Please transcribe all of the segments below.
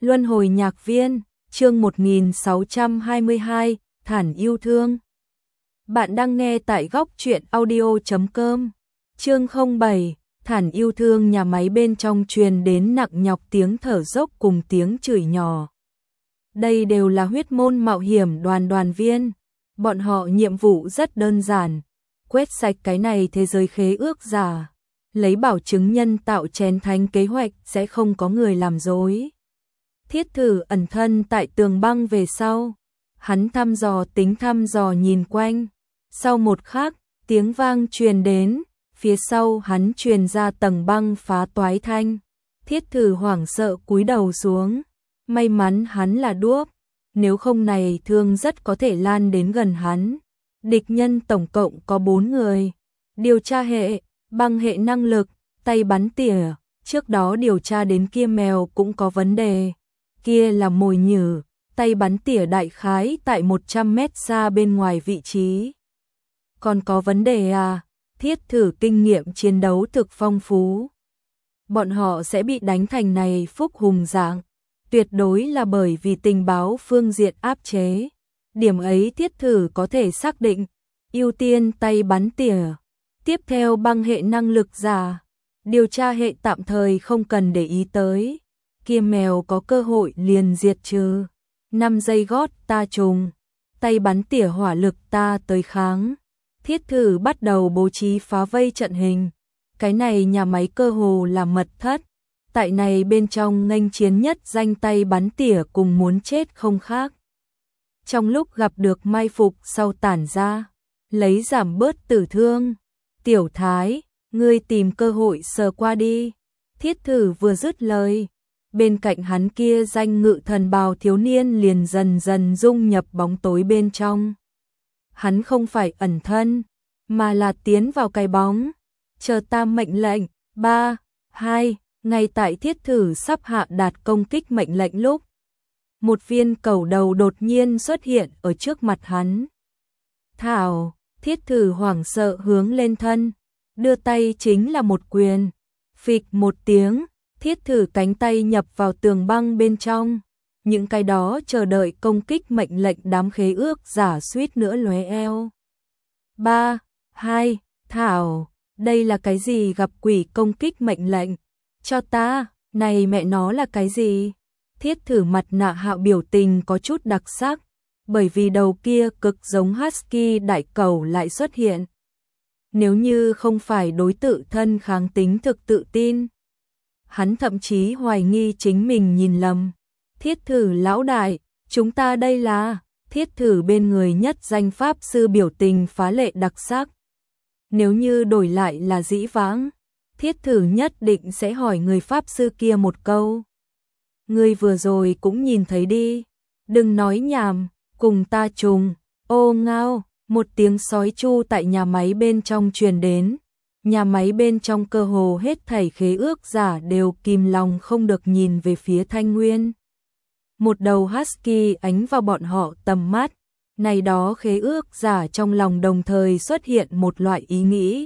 Luân hồi nhạc viên, chương 1622, Thản yêu thương. Bạn đang nghe tại góc truyện audio.com. Chương 07, Thản yêu thương. Nhà máy bên trong truyền đến nặng nhọc tiếng thở dốc cùng tiếng chửi nhỏ. Đây đều là huyết môn mạo hiểm đoàn viên. Bọn họ nhiệm vụ rất đơn giản, quét sạch cái này thế giới khế ước giả, lấy bảo chứng nhân tạo chén thánh kế hoạch sẽ không có người làm dối. Thiết Thử ẩn thân tại tường băng về sau, hắn thăm dò nhìn quanh, sau một khắc, tiếng vang truyền đến, phía sau hắn truyền ra tầng băng phá toái thanh. Thiết Thử hoảng sợ cúi đầu xuống, may mắn hắn là đuốc, nếu không này thương rất có thể lan đến gần hắn. Địch nhân tổng cộng có 4 người, điều tra hệ, băng hệ năng lực, tay bắn tỉa, trước đó điều tra đến kia mèo cũng có vấn đề. Kia là mồi nhử, tay bắn tỉa đại khái tại 100 mét xa bên ngoài vị trí. Còn có vấn đề à? Thiết Thử kinh nghiệm chiến đấu thực phong phú. Bọn họ sẽ bị đánh thành này phúc hùng dạng, tuyệt đối là bởi vì tình báo phương diện áp chế. Điểm ấy Thiết Thử có thể xác định, ưu tiên tay bắn tỉa. Tiếp theo băng hệ năng lực giả, điều tra hệ tạm thời không cần để ý tới. Kia mèo có cơ hội liền diệt trừ. 5 giây gót ta trùng, tay bắn tỉa hỏa lực ta tới kháng. Thiết Thử bắt đầu bố trí phá vây trận hình. Cái này nhà máy cơ hồ là mật thất. Tại này bên trong nghênh chiến nhất danh tay bắn tỉa cùng muốn chết không khác. Trong lúc gặp được mai phục sau tản ra, lấy giảm bớt tử thương. Tiểu Thái, ngươi tìm cơ hội sờ qua đi. Thiết Thử vừa dứt lời, bên cạnh hắn kia danh ngự thần bào thiếu niên liền dần dần dung nhập bóng tối bên trong. Hắn không phải ẩn thân, mà là tiến vào cái bóng. Chờ ta mệnh lệnh. 3, 2, ngay tại Thiết Thử sắp hạ đạt công kích mệnh lệnh lúc, một viên cầu đầu đột nhiên xuất hiện ở trước mặt hắn. Thảo, Thiết Thử hoảng sợ hướng lên thân, đưa tay chính là một quyền. Phịch một tiếng, Thiết Thử cánh tay nhập vào tường băng bên trong. Những cái đó chờ đợi công kích mệnh lệnh đám khế ước giả suýt nữa lóe eo. 3, 2, Thảo, đây là cái gì? Gặp quỷ công kích mệnh lệnh. Cho ta, này mẹ nó là cái gì? Thiết Thử mặt nạ hạo biểu tình có chút đặc sắc, bởi vì đầu kia cực giống Husky đại cầu lại xuất hiện. Nếu như không phải đối tự thân kháng tính thực tự tin, hắn thậm chí hoài nghi chính mình nhìn lầm. Thiết Thử lão đại, chúng ta đây là... Thiết Thử bên người nhất danh pháp sư biểu tình phá lệ đặc sắc. Nếu như đổi lại là dĩ vãng, Thiết Thử nhất định sẽ hỏi người pháp sư kia một câu. Ngươi vừa rồi cũng nhìn thấy đi, đừng nói nhảm, cùng ta trùng. Ô ngao, một tiếng sói chu tại nhà máy bên trong truyền đến. Nhà máy bên trong cơ hồ hết thảy khế ước giả đều kìm lòng không được nhìn về phía Thanh Nguyên. Một đầu Husky ánh vào bọn họ tầm mắt. Này đó khế ước giả trong lòng đồng thời xuất hiện một loại ý nghĩ.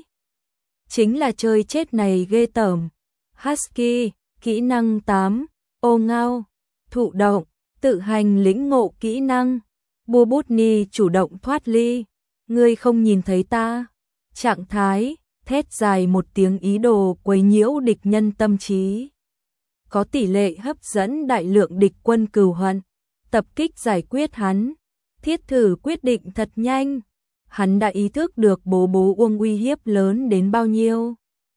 Chính là chơi chết này ghê tởm. Husky, kỹ năng 8, ô ngao, thụ động, tự hành lĩnh ngộ kỹ năng. Bubutni chủ động thoát ly. Ngươi không nhìn thấy ta. Trạng thái, thét dài một tiếng ý đồ quấy nhiễu địch nhân tâm trí. Có tỷ lệ hấp dẫn đại lượng địch quân cừu hận, tập kích giải quyết hắn. Thiết Thử quyết định thật nhanh. Hắn đã ý thức được bố uông uy hiếp lớn đến bao nhiêu.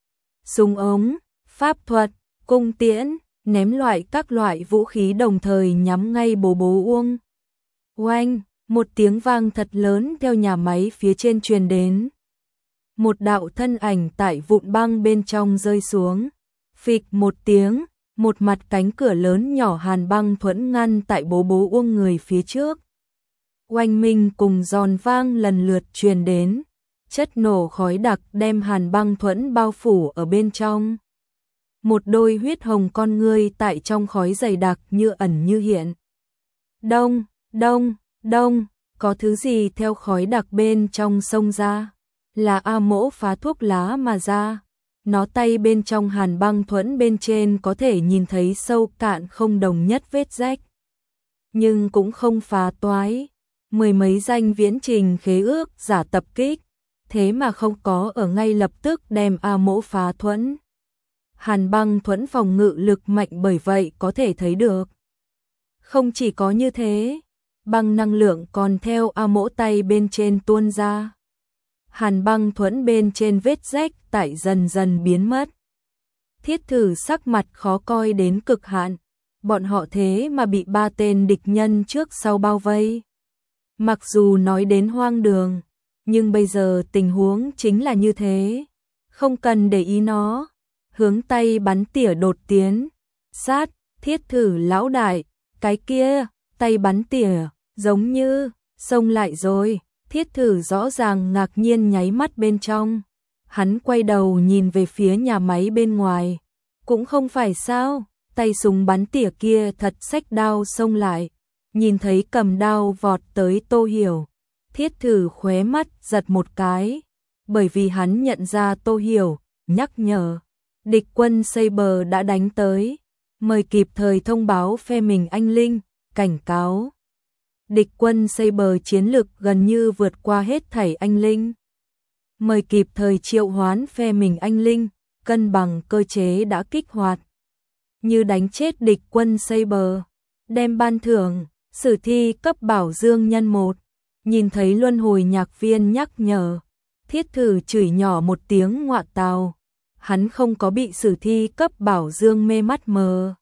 Súng ống, pháp thuật, cung tiễn, ném loại các loại vũ khí đồng thời nhắm ngay bố uông. Oanh, một tiếng vang thật lớn theo nhà máy phía trên truyền đến. Một đạo thân ảnh tại vụn băng bên trong rơi xuống. Phịch một tiếng, một mặt cánh cửa lớn nhỏ hàn băng thuẫn ngăn tại bố uông người phía trước. Oanh minh cùng giòn vang lần lượt truyền đến. Chất nổ khói đặc đem hàn băng thuẫn bao phủ ở bên trong. Một đôi huyết hồng con ngươi tại trong khói dày đặc như ẩn như hiện. Đông, đông, đông, có thứ gì theo khói đặc bên trong sông ra. Là A Mỗ phá thuốc lá mà ra. nó tay bên trong Hàn Băng Thuẫn bên trên có thể nhìn thấy sâu cạn không đồng nhất vết rách. Nhưng cũng không phá toái. Mười mấy danh viễn trình khế ước giả tập kích, thế mà không có ở ngay lập tức đem A Mỗ phá thuẫn. Hàn Băng Thuẫn phòng ngự lực mạnh bởi vậy có thể thấy được. Không chỉ có như thế, băng năng lượng còn theo A Mỗ tay bên trên tuôn ra. Hàn Băng Thuẫn bên trên vết rách tại dần dần biến mất. Thiết Thử sắc mặt khó coi đến cực hạn, bọn họ thế mà bị 3 tên địch nhân trước sau bao vây. Mặc dù nói đến hoang đường, nhưng bây giờ tình huống chính là như thế, không cần để ý nó. Hướng tay bắn tỉa đột tiến, sát, Thiết Thử lão đại, cái kia, tay bắn tỉa, giống như, xông lại rồi. Thiết Thử rõ ràng ngạc nhiên nháy mắt bên trong. Hắn quay đầu nhìn về phía nhà máy bên ngoài. Cũng không phải sao, tay súng bắn tỉa kia thật xách đao xông lại. Nhìn thấy cầm đao vọt tới Tô Hiểu. Thiết Thử khóe mắt giật một cái. Bởi vì hắn nhận ra Tô Hiểu, nhắc nhở. Địch quân Saber đã đánh tới. Mời kịp thời thông báo phe mình anh linh, cảnh cáo. Địch quân Saber chiến lực gần như vượt qua hết thảy anh linh. Mời kịp thời triệu hoán phe mình anh linh, cân bằng cơ chế đã kích hoạt. Như đánh chết địch quân Saber, đem ban thưởng, sử thi cấp bảo dương nhân 1. Nhìn thấy luân hồi nhạc viên nhắc nhở, Thiết Thử chửi nhỏ một tiếng ngọa tào. Hắn không có bị sử thi cấp bảo dương mê mắt mờ.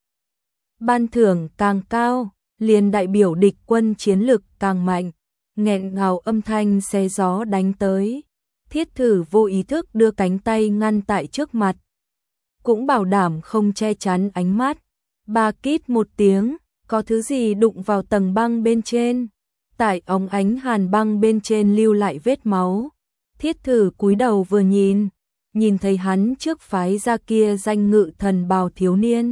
Ban thưởng càng cao, liền đại biểu địch quân chiến lực càng mạnh. Nghẹn ngào âm thanh xé gió đánh tới. Thiết Thử vô ý thức đưa cánh tay ngăn tại trước mặt. Cũng bảo đảm không che chắn ánh mắt. Ba kít một tiếng, có thứ gì đụng vào tầng băng bên trên. Tại ống ánh hàn băng bên trên lưu lại vết máu. Thiết Thử cúi đầu vừa nhìn thấy hắn trước phái ra kia danh ngự thần bào thiếu niên.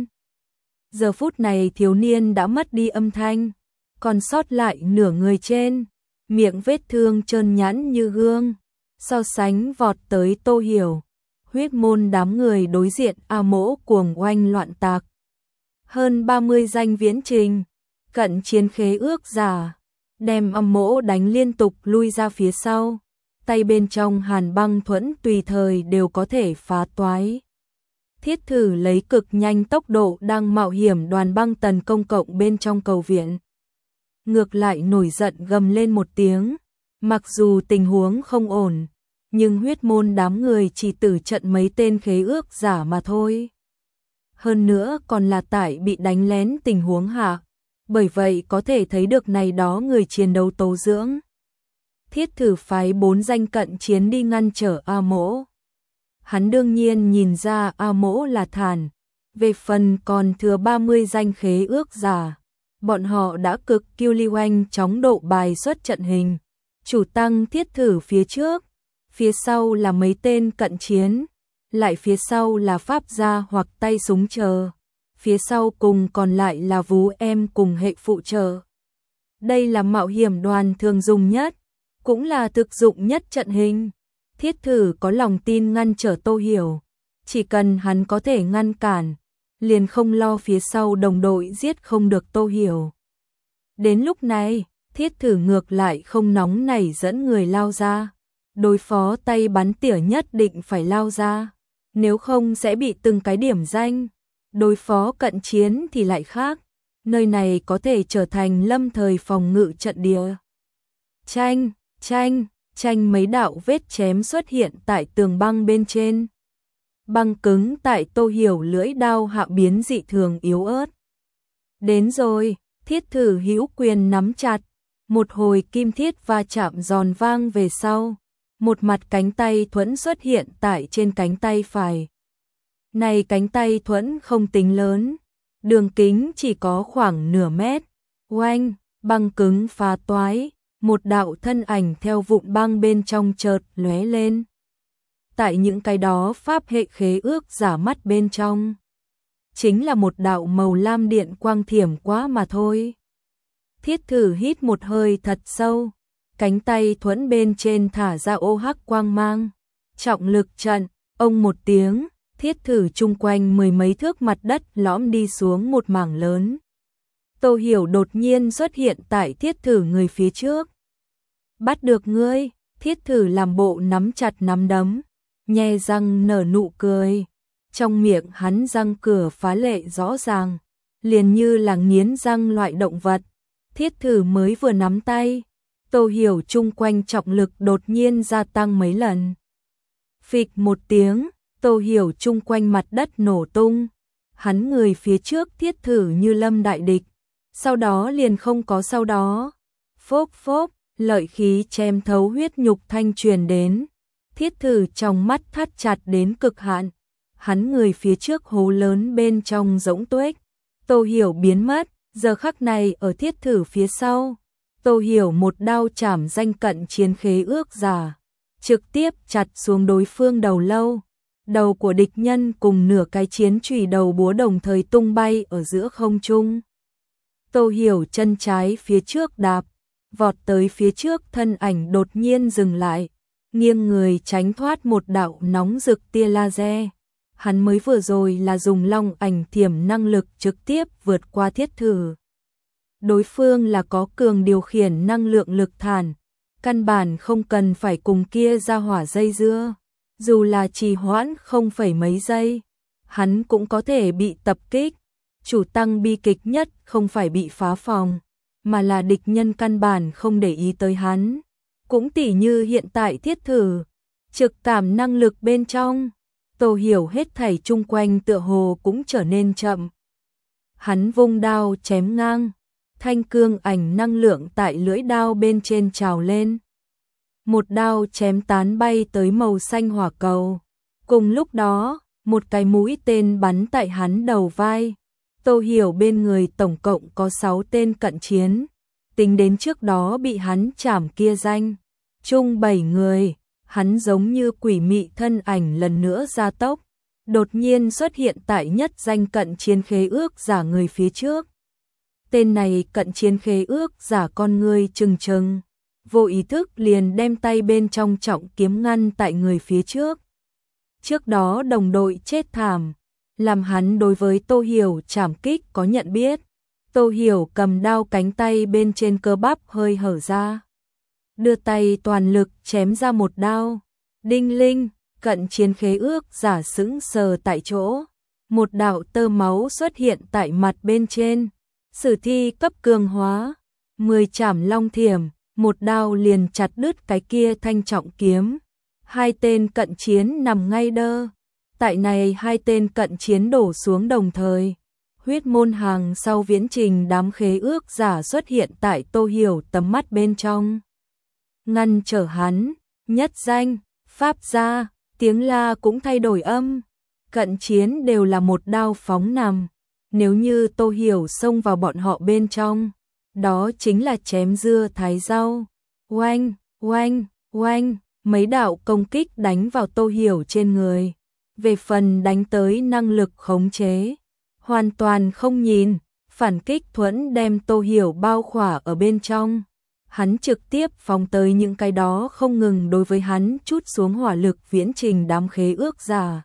Giờ phút này thiếu niên đã mất đi âm thanh, còn sót lại nửa người trên, miệng vết thương trơn nhẵn như gương. So sánh vọt tới Tô Hiểu, huyết môn đám người đối diện A Mỗ cuồng oanh loạn tạc. Hơn 30 danh viễn trình, cận chiến khế ước giả, đem A Mỗ đánh liên tục lui ra phía sau. Tay bên trong Hàn Băng Thuẫn tùy thời đều có thể phá toái. Thiết Thử lấy cực nhanh tốc độ đang mạo hiểm đoàn băng tần công cộng bên trong cầu viện. Ngược lại nổi giận gầm lên một tiếng. Mặc dù tình huống không ổn, nhưng huyết môn đám người chỉ tử trận mấy tên khế ước giả mà thôi. Hơn nữa còn là tại bị đánh lén tình huống hạ. Bởi vậy có thể thấy được này đó người chiến đấu tố dưỡng. Thiết Thử phái 4 danh cận chiến đi ngăn trở A Mỗ. Hắn đương nhiên nhìn ra A Mỗ là thản. Về phần còn thừa 30 danh khế ước giả, bọn họ đã cực kiêu lưu anh chóng độ bài xuất trận hình. Chủ tăng Thiết Thử phía trước, phía sau là mấy tên cận chiến, lại phía sau là pháp gia hoặc tay súng chờ, phía sau cùng còn lại là vú em cùng hệ phụ trợ. Đây là mạo hiểm đoàn thường dùng nhất, cũng là thực dụng nhất trận hình. Thiết Thử có lòng tin ngăn trở Tô Hiểu, chỉ cần hắn có thể ngăn cản, liền không lo phía sau đồng đội giết không được Tô Hiểu. Đến lúc này, Thiết Thử ngược lại không nóng nảy dẫn người lao ra. Đối phó tay bắn tỉa nhất định phải lao ra, nếu không sẽ bị từng cái điểm danh. Đối phó cận chiến thì lại khác, nơi này có thể trở thành lâm thời phòng ngự trận địa. Tranh mấy đạo vết chém xuất hiện tại tường băng bên trên. Băng cứng tại Tô Hiểu lưỡi đao hạ biến dị thường yếu ớt. Đến rồi, Thiết Thử hữu quyền nắm chặt, một hồi kim thiết va chạm giòn vang về sau. Một mặt cánh tay thuẫn xuất hiện tại trên cánh tay phải. Này cánh tay thuẫn không tính lớn, đường kính chỉ có khoảng nửa mét. Oanh, băng cứng phá toái, một đạo thân ảnh theo vụn băng bên trong chợt lóe lên. Tại những cái đó pháp hệ khế ước giả mắt bên trong, chính là một đạo màu lam điện quang thiểm quá mà thôi. Thiết Thử hít một hơi thật sâu, cánh tay thuẫn bên trên thả ra ô hắc quang mang. Trọng lực trận, ông một tiếng, thiết thử chung quanh mười mấy thước mặt đất lõm đi xuống một mảng lớn. Tô Hiểu đột nhiên xuất hiện tại thiết thử người phía trước. Bắt được ngươi, thiết thử làm bộ nắm chặt nắm đấm, nhe răng nở nụ cười. Trong miệng hắn răng cửa phá lệ rõ ràng, liền như là nghiến răng loại động vật. Thiết thử mới vừa nắm tay, Tô Hiểu chung quanh trọng lực đột nhiên gia tăng mấy lần. Phịch một tiếng, Tô Hiểu chung quanh mặt đất nổ tung. Hắn người phía trước thiết thử như lâm đại địch, sau đó liền không có sau đó. Phốp phốp, lợi khí chém thấu huyết nhục thanh truyền đến. Thiết thử trong mắt thắt chặt đến cực hạn. Hắn người phía trước hố lớn bên trong rỗng tuếch. Tô Hiểu biến mất, giờ khắc này ở thiết thử phía sau. Tô Hiểu một đao chảm danh cận chiến khế ước giả, trực tiếp chặt xuống đối phương đầu lâu. Đầu của địch nhân cùng nửa cái chiến chùy đầu búa đồng thời tung bay ở giữa không trung. Tô Hiểu chân trái phía trước đạp, vọt tới phía trước, thân ảnh đột nhiên dừng lại, nghiêng người tránh thoát một đạo nóng rực tia laser. Hắn mới vừa rồi là dùng long ảnh thiểm năng lực trực tiếp vượt qua thiết thử. Đối phương là có cường điều khiển năng lượng lực thản, căn bản không cần phải cùng kia ra hỏa dây dưa. Dù là trì hoãn không phải mấy giây, hắn cũng có thể bị tập kích. Chủ tăng bi kịch nhất không phải bị phá phòng, mà là địch nhân căn bản không để ý tới hắn. Cũng tỉ như hiện tại thiết thử, trực cảm năng lực bên trong, Tô Hiểu hết thảy chung quanh tựa hồ cũng trở nên chậm. Hắn vung đao chém ngang, thanh cương ảnh năng lượng tại lưỡi đao bên trên trào lên. Một đao chém tán bay tới màu xanh hỏa cầu. Cùng lúc đó, một cái mũi tên bắn tại hắn đầu vai. Tô Hiểu bên người tổng cộng có 6 tên cận chiến. Tính đến trước đó bị hắn chảm kia danh, chung 7 người. Hắn giống như quỷ mị thân ảnh lần nữa gia tốc, đột nhiên xuất hiện tại nhất danh cận chiến khế ước giả người phía trước. Tên này cận chiến khế ước giả con người trừng trừng, vô ý thức liền đem tay bên trong trọng kiếm ngăn tại người phía trước. Trước đó đồng đội chết thảm, làm hắn đối với Tô Hiểu trảm kích có nhận biết. Tô Hiểu cầm đao, cánh tay bên trên cơ bắp hơi hở ra, đưa tay toàn lực chém ra một đao. Đinh linh, cận chiến khế ước giả sững sờ tại chỗ. Một đạo tơ máu xuất hiện tại mặt bên trên. Sử thi cấp cường hóa, 10 chảm long thiểm, một đao liền chặt đứt cái kia thanh trọng kiếm. 2 tên cận chiến nằm ngay đơ. Tại này 2 tên cận chiến đổ xuống đồng thời. Huyết môn hàng sau viễn trình đám khế ước giả xuất hiện tại Tô Hiểu tầm mắt bên trong, ngăn trở hắn. Nhất danh, pháp gia, tiếng la cũng thay đổi âm. Cận chiến đều là một đao phóng nằm. Nếu như Tô Hiểu xông vào bọn họ bên trong, đó chính là chém dưa thái rau. Oanh, oanh, oanh, mấy đạo công kích đánh vào Tô Hiểu trên người. Về phần đánh tới năng lực khống chế, hoàn toàn không nhìn, phản kích thuẫn đem Tô Hiểu bao khỏa ở bên trong. Hắn trực tiếp phóng tới những cái đó không ngừng đối với hắn chút xuống hỏa lực viễn trình đám khế ước giả.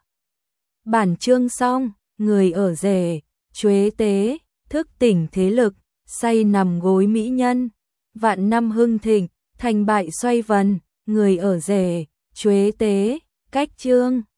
Bản chương xong, người ở rể, chuế tế, thức tỉnh thế lực, say nằm gối mỹ nhân, vạn năm hưng thịnh, thành bại xoay vần, người ở rể, chuế tế, cách chương.